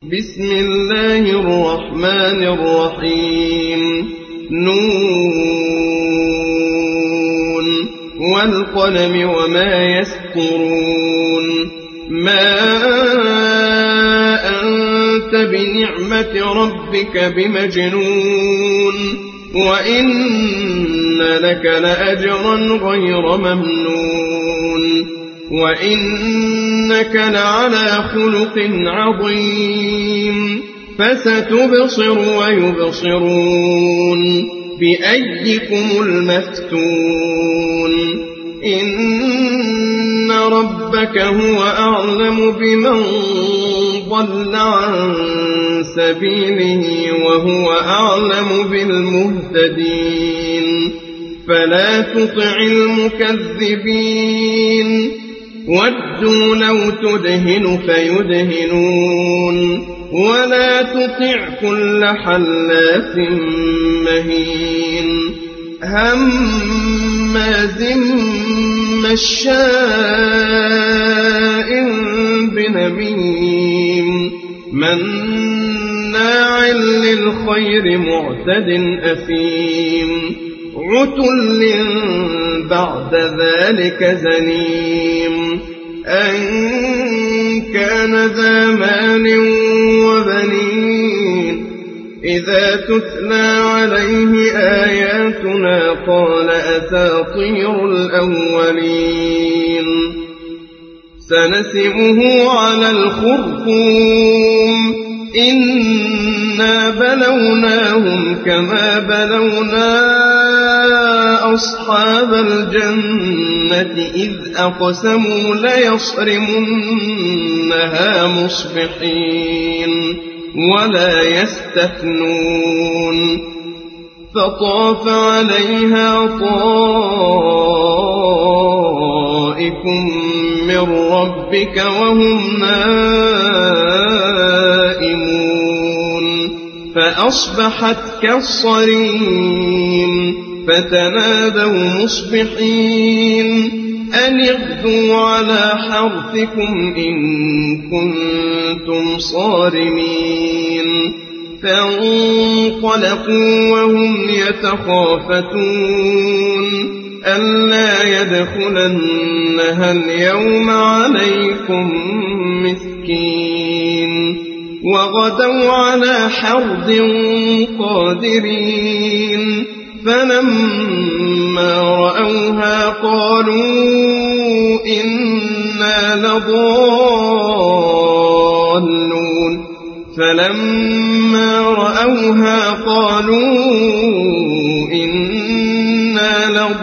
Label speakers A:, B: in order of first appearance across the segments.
A: بسم الله الرحمن الرحيم نون والقلم وما يسطرون ما أنت بنعمة ربك بمجنون وإن لك لأجرا غير ممنون وإنك لعلى خلق عظيم فستبصر ويبصرون بأيكم المفتون إن ربك هو أعلم بمن ضل عن سبيله وهو أعلم بالمهتدين فلا تطع المكذبين ودوا لو تدهن فيدهنون ولا تطع كل حلاف مهين هماز مشاء بنميم مناع للخير معتد أثيم عتل بعد ذلك زنيم أن كان ذا مال وبنين إذا تتلى عليه آياتنا قال أساطير الأولين سنسمه على الخرطوم إنا بلوناهم كما بلونا أصحاب الجنة إذ أقسموا ليصرمنها مصبحين ولا يستثنون فطاف عليها طائف من ربك وهم نائمون فأصبحت كالصريم فتنادوا مصبحين أن اغدوا على حرثكم إن كنتم صارمين فانطلقوا وهم يتخافتون ألا يدخلنها اليوم عليكم مسكين وغدوا على حرد قادرين فلما رأوها قالوا إنا لضالون فلما رأوها قالوا إنا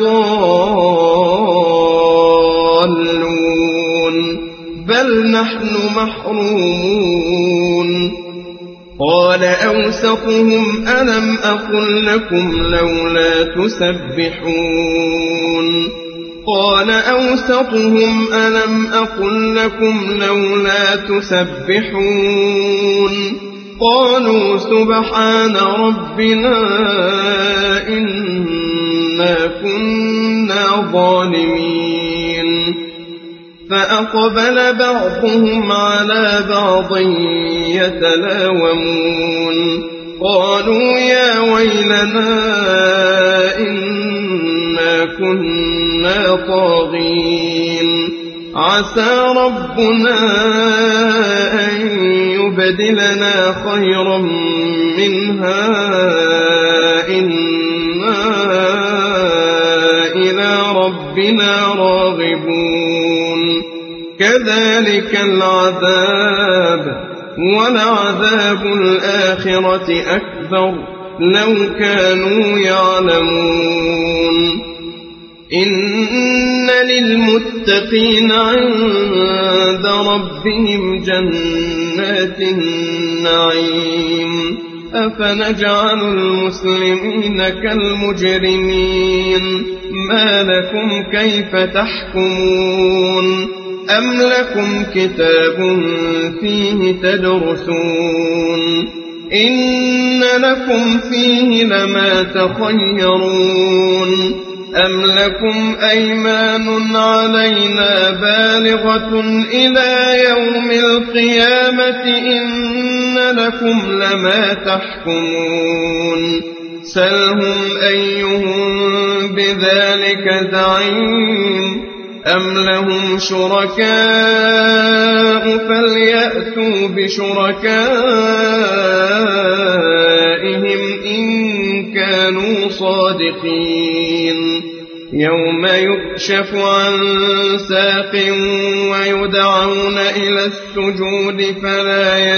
A: لضالون بل نحن محرومون قال أوسطهم ألم أقل لكم لولا تسبحون قال أوسطهم ألم أقل لكم لولا تسبحون قالوا سبحان ربنا إنا كنا ظالمين فأقبل بعضهم على بعض يتلاومون قالوا يا ويلنا إنا كنا طاغين عسى ربنا أن يبدلنا خيرا منها إنا إلى ربنا راغبون كذلك العذاب ولعذاب الآخرة أكبر لو كانوا يعلمون إن للمتقين عند ربهم جنات النعيم أفنجعل المسلمين كالمجرمين ما لكم كيف تحكمون أم لكم كتاب فيه تدرسون إن لكم فيه لما تخيرون أم لكم أيمان علينا بالغة إلى يوم القيامة إن لكم لما تحكمون سلهم أيهم بذلك زعيم أم لهم شركاء فليأتوا بشركائهم إن كانوا صادقين يوم يكشف عن ساق ويدعون إلى السجود فلا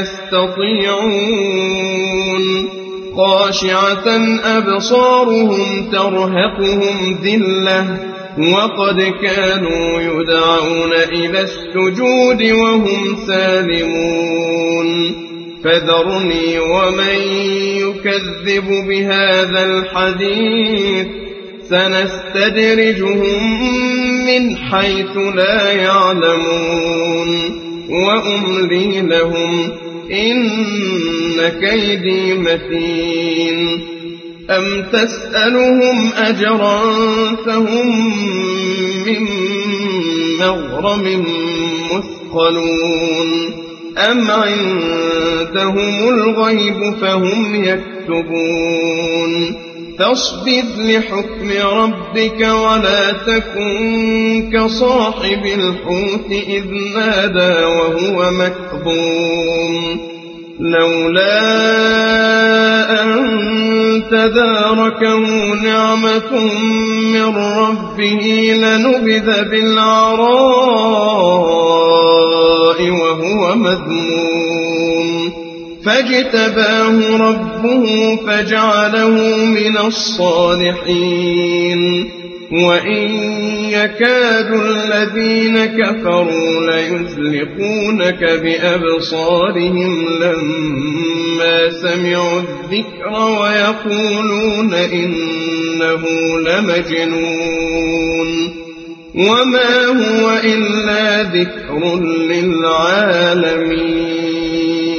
A: يستطيعون خاشعة أبصارهم ترهقهم ذلة وقد كانوا يدعون إلى السجود وهم سالمون فذرني ومن يكذب بهذا الحديث سنستدرجهم من حيث لا يعلمون وأملي لهم إن كيدي متين أم تسألهم أجرا فهم من مغرم مثقلون أم عندهم الغيب فهم يكتبون فاصبر لحكم ربك ولا تكن كصاحب الحوت إذ نادى وهو مكظوم لولا أن تداركه نعمة من ربه لنبذ بالعراء وهو مذموم فاجتباه ربه فجعله من الصالحين وإن يكاد الذين كفروا ليزلقونك بأبصارهم لما سمعوا الذكر ويقولون إنه لمجنون وما هو إلا ذكر للعالمين